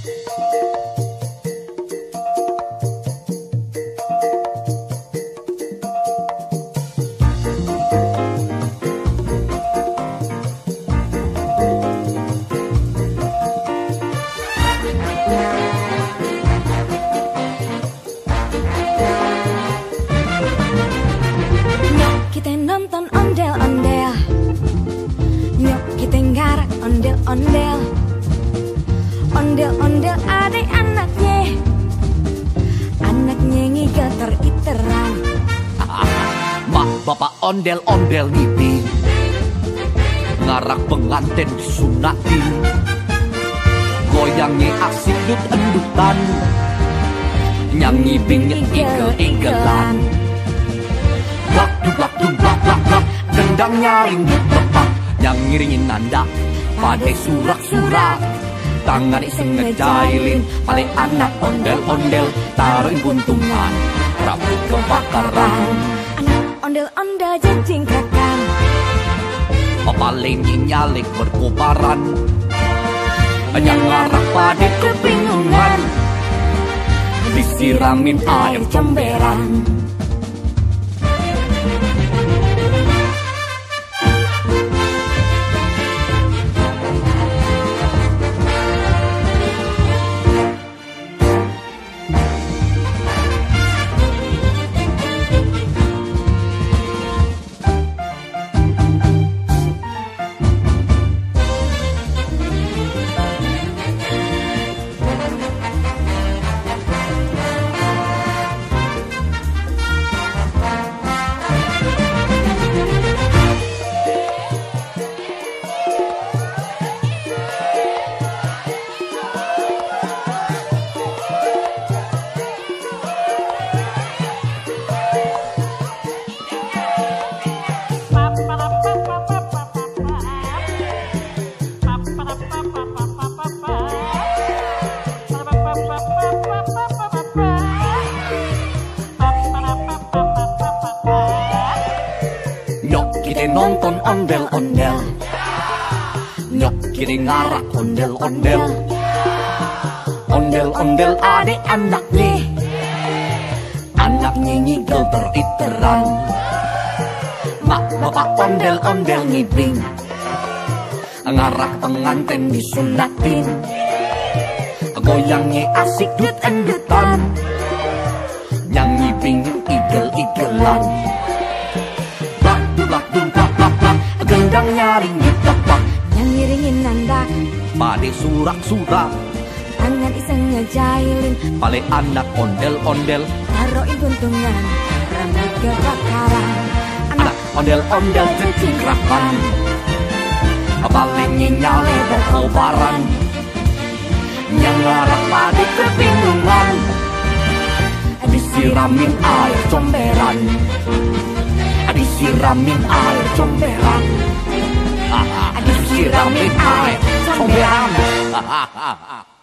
Nonton ondel-ondel, nyok kita ngarak ondel-ondel, ondel-ondel adek anaknya ngigel teriteran. Mak bapak ondel-ondel ngipin, ngarak pengantin disunatin, goyangnya asik dut-endutan, nyanyi bingit igel-igelan. Blak dum blak blak blak, gendang nyaring tepak, yang ngiringin nanda pada surak-surak, tangan iseng ngejailin, paling anak ondel-ondel taruhin buntungan, rambut kebakaran. Anak ondel-ondel jejingkrakan, paling nyalik berkobaran, yang ngarah pada kebingungan, disiramin air cemberan. Kita nonton ondel-ondel, nyok kita ngarak ondel-ondel, ondel-ondel adek anaknya ngigel teriteran. Mak bapak ondel-ondel ngibing, ngarak pengantin disunatin, goyangnya asik dut-endutan, nyanyi bingit igel-igelan. Gendang nyaring ditepak, yang ngiringin nandak pada surak-surak, tangan iseng ngejailin, paling anak ondel-ondel taruhin buntungan, rambut kebakaran. Anak ondel-ondel jejingkrakan, paling nyale berkobaran, yang ngarah pada kebingungan, disiramin air comberan, disiramin air comberan, disiramin air comberan.